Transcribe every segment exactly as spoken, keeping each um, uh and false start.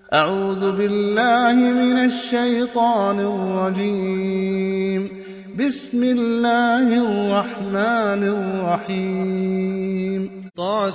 أعوذ بالله من الشيطان الرجيم. بسم الله الرحمن الرحيم.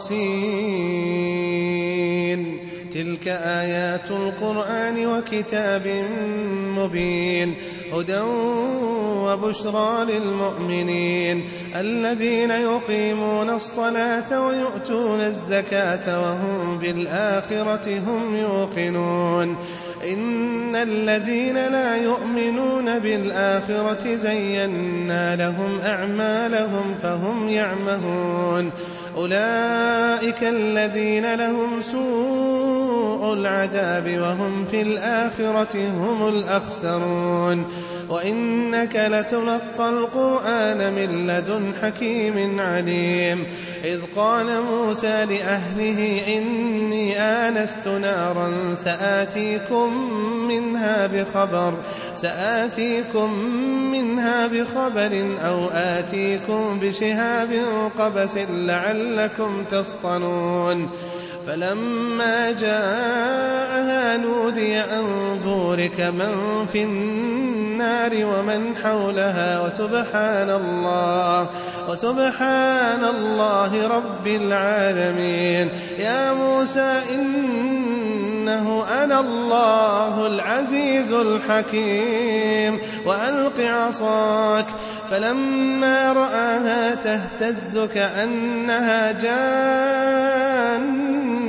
طاسين. تلك آيات القرآن وكتاب مبين هدى وبشرى للمؤمنين الذين يقيمون الصلاة ويؤتون الزكاة وهم بالآخرة هم يوقنون. إن الذين لا يؤمنون بالآخرة زينا لهم أعمالهم فهم يعمهون. أولئك الذين لهم سوء العذاب وهم في الآخرة هم الأخسرون. وإنك لتلقى القرآن من لدن حكيم عليم. إذ قال موسى لأهله إني آنست نارا سآتيكم منها بخبر سآتيكم منها بخبر أو آتيكم بشهاب قبس لعلكم تصطلون. فلما جاءها نودي أن بورك من في النار ومن حولها وسبحان الله وسبحان الله رب العالمين. يا موسى إنه أنا الله العزيز الحكيم وألق عصاك. فلما رآها تهتز كأنها جان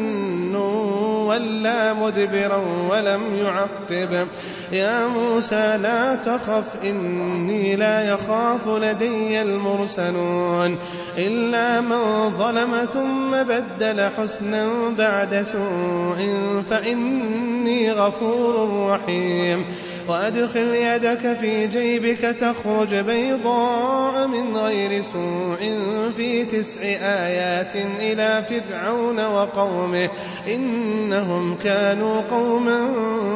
ولا مدبرا ولم يعقب. يا موسى لا تخف إني لا يخاف لدي المرسلون. إلا من ظلم ثم بدل حسنا بعد سوء فإني غفور رحيم. وأدخل يدك في جيبك تخرج بيضاء من غير سوء في تسع آيات إلى فرعون وقومه إنهم كانوا قوما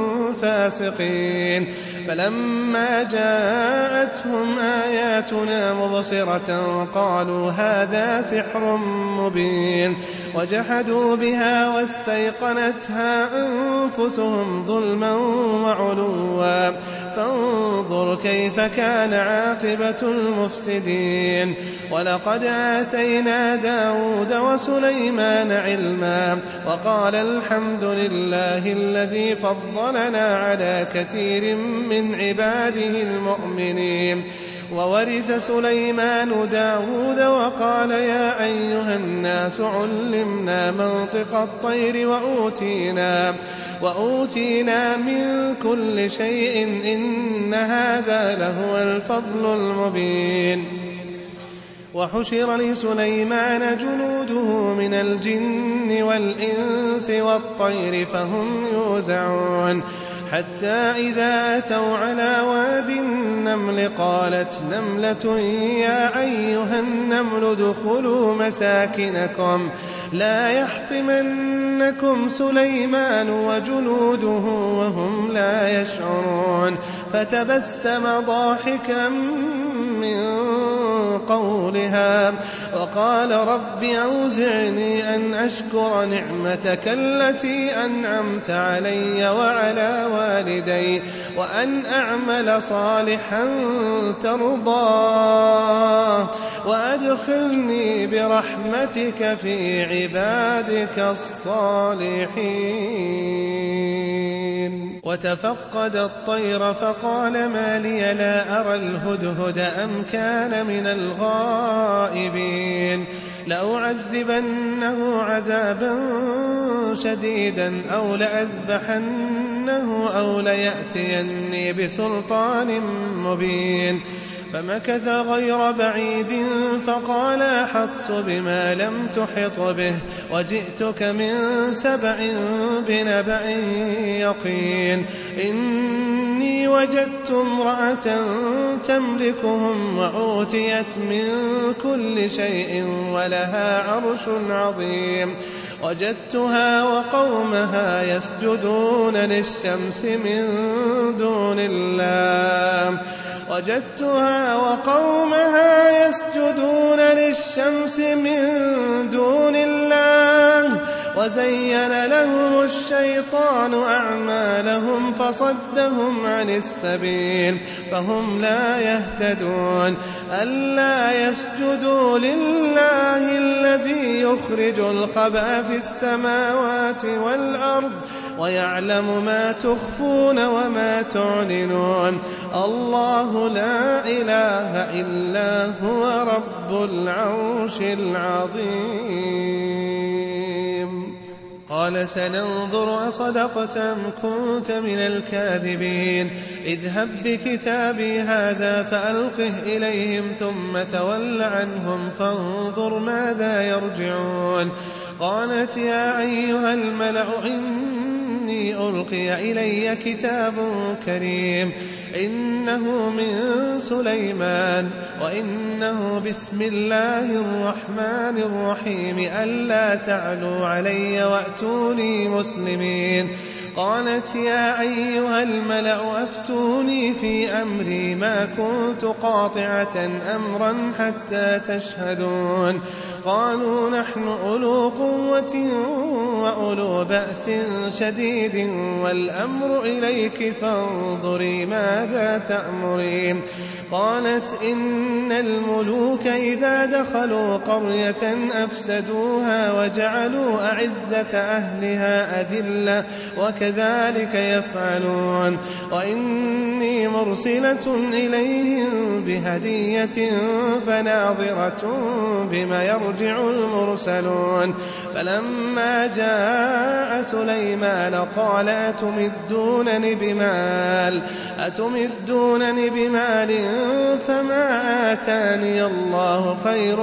فاسقين. فلما جاءتهم آياتنا مبصرة قالوا هذا سحر مبين. وجحدوا بها واستيقنتها أنفسهم ظلما وعلوا فانظر كيف كان عاقبة المفسدين. ولقد آتينا داود وسليمان علما وقال الحمد لله الذي فضلنا على كثير من عباده المؤمنين. وورث سليمان داود وقال يا أيها الناس علمنا منطق الطير وأوتينا, وأوتينا من كل شيء إن هذا لهو الفضل المبين. وحشر لسليمان جنوده من الجن والإنس والطير فهم يوزعون. حتى إذا أتوا على واد النمل قالت نملة يا أيها النمل ادخلوا مساكنكم لا يحطمنكم سليمان وجنوده وهم لا يشعرون. فتبسم ضاحكا من قولها وقال رب أوزعني أن أشكر نعمتك التي أنعمت علي وعلى والدي وأن أعمل صالحا ترضاه وأدخلني برحمتك في عبادك الصالحين. وتفقد الطير فقال ما لي لا أرى الهدهد أم كان من الغائبين. لأعذبنه عذابا شديدا أو لأذبحنه أو ليأتيني بسلطان مبين. فمكث غير بعيد فقال أحطت بما لم تحط به وجئتك من سبأ بنبأ يقين. إني وجدت امرأة تملكهم وأوتيت من كل شيء ولها عرش عظيم. وجدتها وقومها يسجدون للشمس من دون الله وجدتها وقومها يسجدون للشمس من دون الله وزين لهم الشيطان أعمالهم فصدهم عن السبيل فهم لا يهتدون ألا يسجدوا لله الذي يخرج الخبأ في السماوات والأرض ويعلم ما تخفون وما تعلنون الله لا إله إلا هو رب العرش العظيم. قال سننظر أصدقت أم كنت من الكاذبين اذهب بكتابي هذا فألقه إليهم ثم تول عنهم فانظر ماذا يرجعون. قالت يا أيها الملأ إني ألقي إلي كتاب كريم إنه من سليمان وإنه بسم الله الرحمن الرحيم ألا تعلوا علي وأتوني مسلمين. قالت يا أيها الملأ أفتوني في أمري ما كنت قاطعة أمرا حتى تشهدون. قالوا نحن أولو قوة وأولو بأس شديد والأمر إليك فانظري ماذا تأمرين. قالت إن الملوك إذا دخلوا قرية أفسدوها وجعلوا أعزة أهلها أذلة وكذلك يفعلون وإني مرسلة إليهم بهدية فناظرة بما يرجع المرسلون. فلما جاء سليمان قال أتمدونني بمال أتمدونني بمال فما آتاني الله خير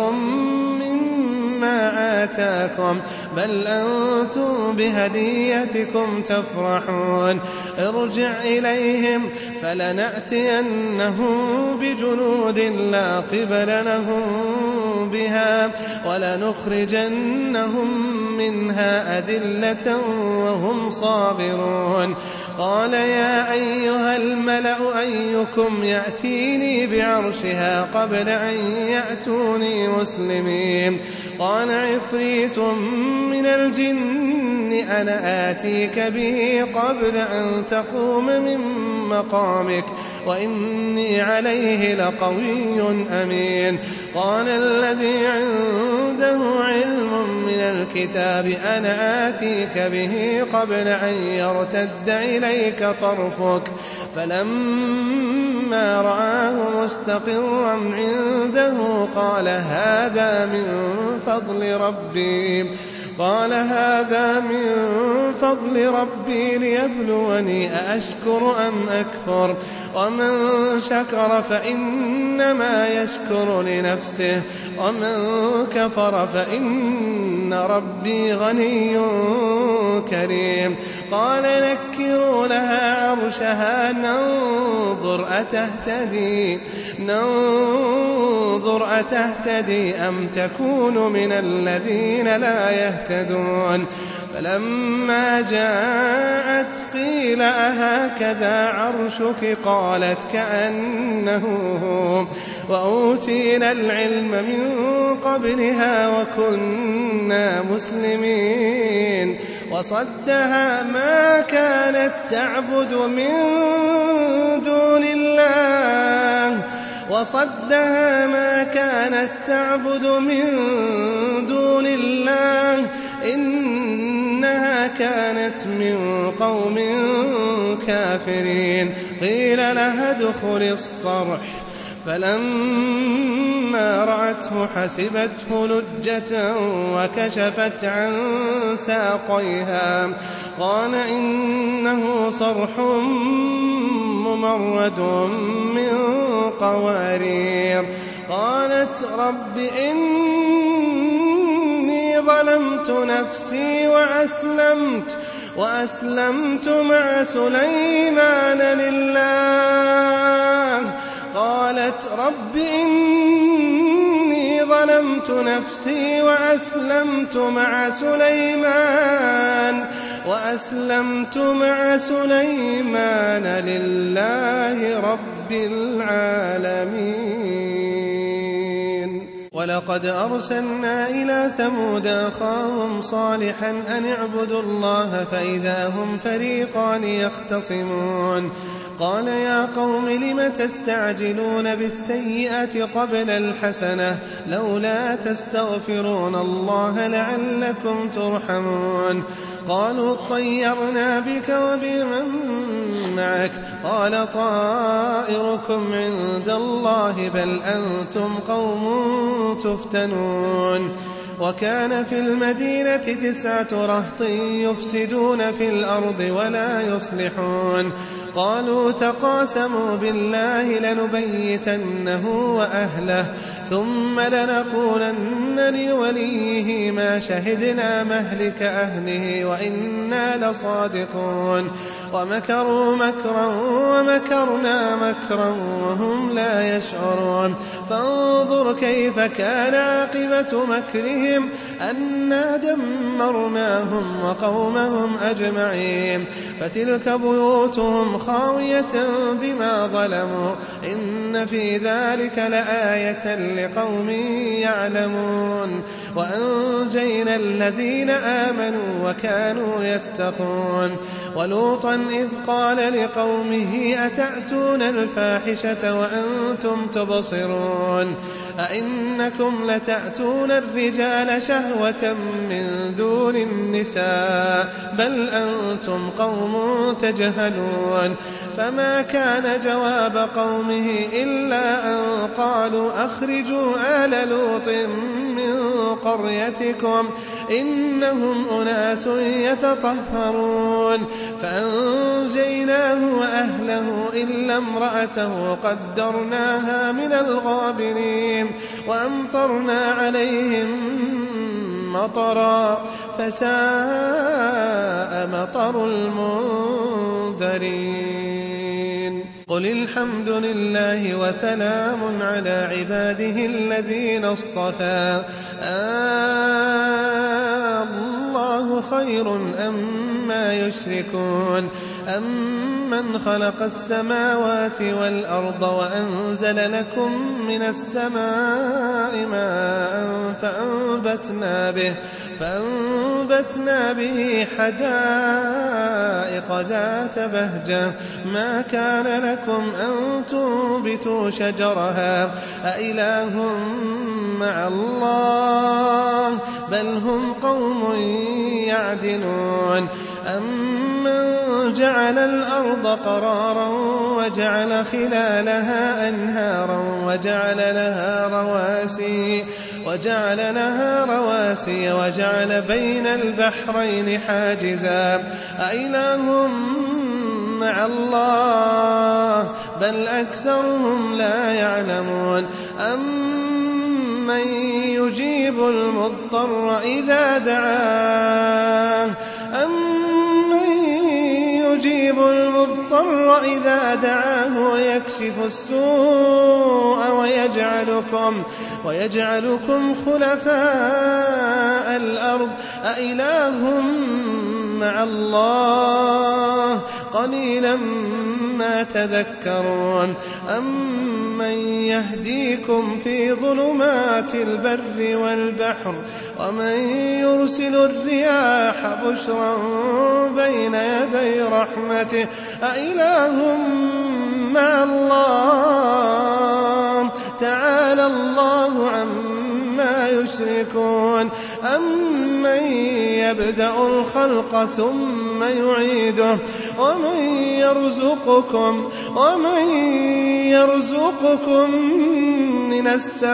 مما آتاكم بل أنتم بهديتكم تفرحون. ارجع إليهم فلنأتينهم بجنود لا قبل لهم بها ولنخرجنهم منها أذلة وهم صاغرون. قال يا أيها الملأ أيكم يأتيني بعرشها قبل أن يأتوني مسلمين. قال عفريت من الجن أنا آتيك به قبل أن تقوم من مقامك وإني عليه لقوي أمين. قال الذي عنده علم من الكتاب أنا آتيك به قبل أن يرتد إليك طرفك فلما رآه مستقرا عنده قال هذا من فضل ربي قال هذا من فضل ربي ليبلوني أأشكر أم أكفر ومن شكر فإنما يشكر لنفسه ومن كفر فإن ربي غني كريم. قال نكروا لها عرشها ننظر أتهتدي ننظر أتهتدي أم تكون من الذين لا يهتدون. فلما جاءت قيل أهكذا عرشك قالت كأنه هو وأوتينا العلم من قبلها وكنا مسلمين. وصدها ما كانت تعبد من دون الله وصدها ما كانت تعبد من دون الله إنها كانت من قوم كافرين. قيل لها ادخل الصرح فلما رأته حسبته لجة وكشفت عن ساقيها قال إنه صرح ممرد من قوارير. قالت رب إني ظلمت نفسي وأسلمت وأسلمت مع سليمان لله. قالت رب إني ظلمت نفسي وأسلمت مع سليمان وأسلمت مع سليمان لله رب العالمين. ولقد أرسلنا إلى ثمود أخاهم صالحا أن اعبدوا الله فإذا هم فريقان يختصمون قال يا قوم لم تستعجلون بالسيئة قبل الحسنة لولا تستغفرون الله لعلكم ترحمون قالوا طيرنا بك وبمن معك قال طائركم عند الله بل أنتم قوم تفتنون وكان في المدينة تسعة رهط يفسدون في الأرض ولا يصلحون قالوا تقاسموا بالله لنبيتنه وأهله ثم لنقولن لوليه ما شهدنا مهلك أهله وإنا لصادقون ومكروا مكرا ومكرنا مكرا وهم لا يشعرون فانظر كيف كان عاقبة مكرهم أنا دمرناهم وقومهم أجمعين فتلك بيوتهم خاوية بما ظلموا إن في ذلك لآية لقوم يعلمون وأنجينا الذين آمنوا وكانوا يتقون ولوطا إذ قال لقومه أتأتون الفاحشة وأنتم تبصرون أئنكم لتأتون الرجال شهوة من دون النساء بل أنتم قوم تجهلون فما كان جواب قومه إلا أن قالوا أخرجوا آل لوط من قريتكم إنهم أناس يتطهرون فأنجيناه وأهله إلا امرأته قدرناها من الغابرين وأمطرنا عليهم مطرا فساء مطر المنذرين قل الحمد لله وسلام على عباده الذين اصطفى الله خير أما يشركون أمن خلق السماوات والأرض وأنزل لكم من السماء ماء فأنبتنا به, فأنبتنا به حدائق ذات بهجة ما كان لكم أن تنبتوا شجرها أإله مع الله بل هم قوم يعدلون أمن جعل الأرض قرارا وجعل خلالها أنهارا وجعل لها رواسي وجعل لها رواسي وجعل بين البحرين حاجزا أإله مع الله بل أكثرهم لا يعلمون أمن يجيب المضطر إذا دعاه أمن يجيب المضطر إذا دعاه ويكشف السوء ويجعلكم ويجعلكم خلفاء الأرض أإله مع الله قليلا ما تذكرون أمن يهديكم في ظلمات البر والبحر ومن يرسل الرياح بشرا بين يدي رحمته أإله مع الله تعالى الله عما يشركون أمن يبدأ الخلق ثم يعيده ومن يرزقكم ومن يرزقكم من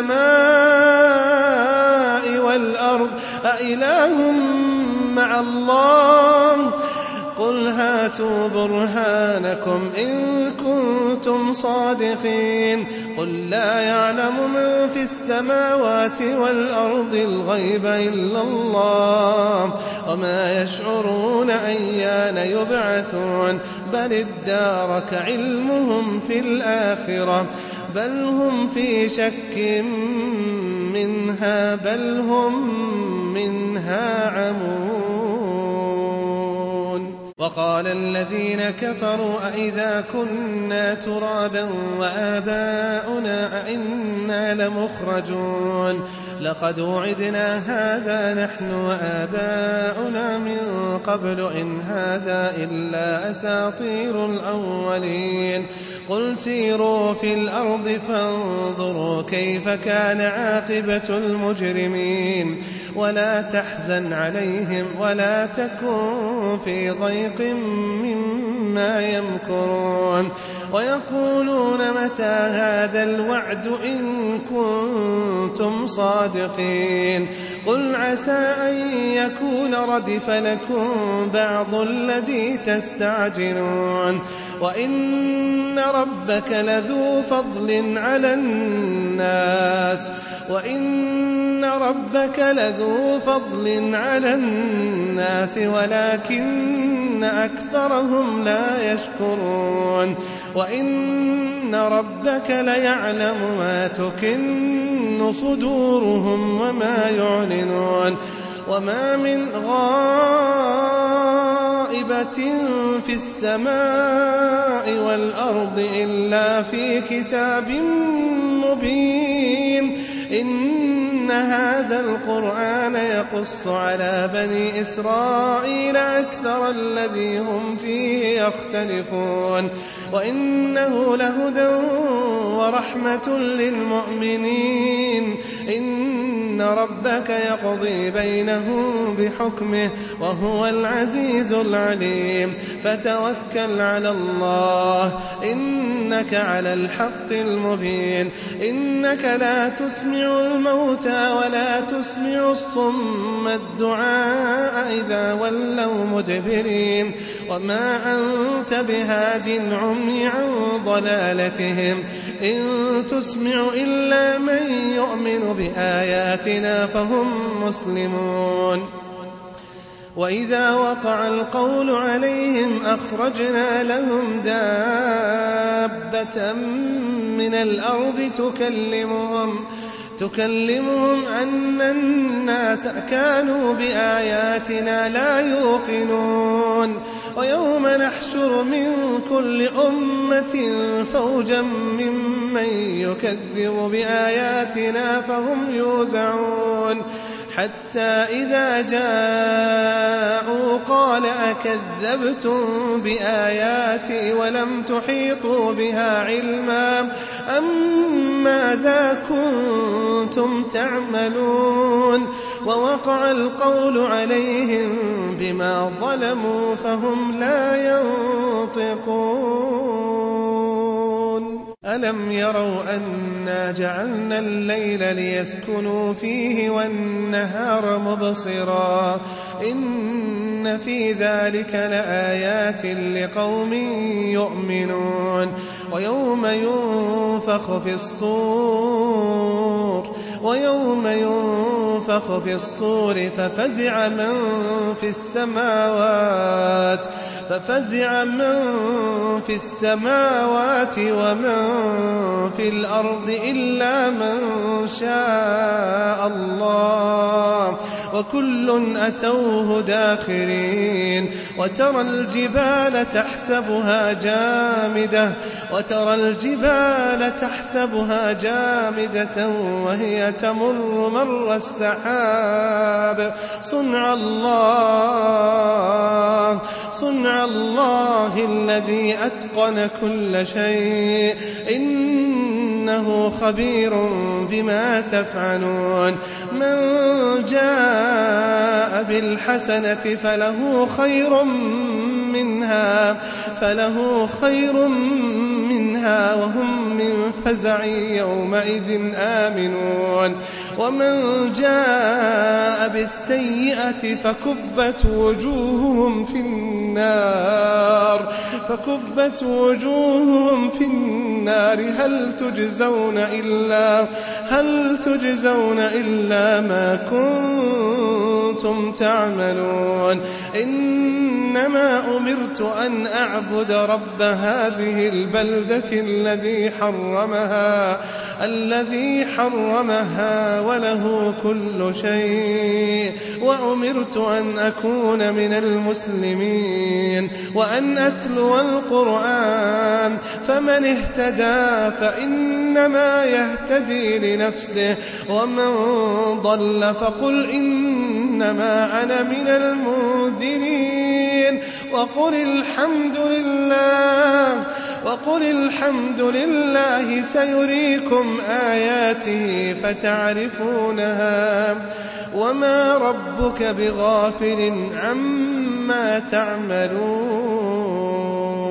السماء والأرض أإله مع الله قل هاتوا برهانكم إن كنتم صادقين قل لا يعلم من في السماوات والأرض الغيب إلا الله وما يشعرون أيان يبعثون بل ادارك علمهم في الآخرة بل هم في شك منها بل هم منها عمون وقال الذين كفروا أئذا كنا ترابا وآباؤنا أئنا لمخرجون لقد وعدنا هذا نحن وآباؤنا من قبل إن هذا إلا أساطير الأولين قل سيروا في الأرض فانظروا كيف كان عاقبة المجرمين ولا تحزن عليهم ولا تكن في ضيق مما يمكرون ويقولون متى هذا الوعد إن كنتم صادقين قل عسى أن يكون ردف لكم بعض الذي تستعجلون وإن ربك لذو فضل على الناس وإن ربك لذو فضل على الناس ولكن أكثرهم لا يشكرون وإن ربك ليعلم ما تكن صدورهم وما يعلنون وما من غائبة في السماء والأرض إلا في كتاب مبين إن هذا القرآن يقص على بني إسرائيل أكثر الذي هم فيه يختلفون وإنه لهدى ورحمة للمؤمنين إن ربك يقضي بينهم بحكمه وهو العزيز العليم فتوكل على الله إنك على الحق المبين إنك لا تسمع الموتى ولا تسمع الصم الدعاء إذا ولوا مدبرين وما أنت بهاد العمي عن ضلالتهم إن تسمع إلا من يؤمن بآياتنا فهم مسلمون وإذا وقع القول عليهم أخرجنا لهم دابة من الأرض تكلمهم تكلمهم أن الناس كانوا بآياتنا لا يوقنون ويوم نحشر من كل أمة فوجا ممن يكذب بآياتنا فهم يوزعون حتى إذا جاءوا قال أكذبتم بآياتي ولم تحيطوا بها علما أم ماذا كنتم تعملون ووقع القول عليهم بما ظلموا فهم لا ينطقون ألم يروا أنا جعلنا الليل ليسكنوا فيه والنهار مبصرا إن في ذلك لآيات لقوم يؤمنون ويوم ينفخ في الصور ويوم ينفخ في الصور ففزع من في السماوات ففزع من في السماوات ومن في الأرض إلا من شاء الله وكل أتوه داخرين وترى الجبال تحسبها جامدة وترى الجبال تحسبها جامدة وهي تمر مر السحاب صنع الله صنع الله الذي أتقن كل شيء إنه خبير بما تفعلون من جاء بالحسنة فله خير منها فله خير منها وهم من فزع يومئذ آمنون ومن جاء بالسيئة فكبت وجوههم في النار فكبت وجوههم في النار هل تجزون إلا هل تجزون إلا ما كنتم كنتم تعملون إنما أمرت أن أعبد رب هذه البلدة الذي حرمها الذي حرمها وله كل شيء وأمرت أن أكون من المسلمين وأن أتلو القرآن فمن اهتدى فإنما يهتدي لنفسه ومن ضل فقل إنما أنا من المنذرين وقل الحمد لله وقل الحمد لله سيريكم آياته فتعرفونها وما ربك بغافل عما تعملون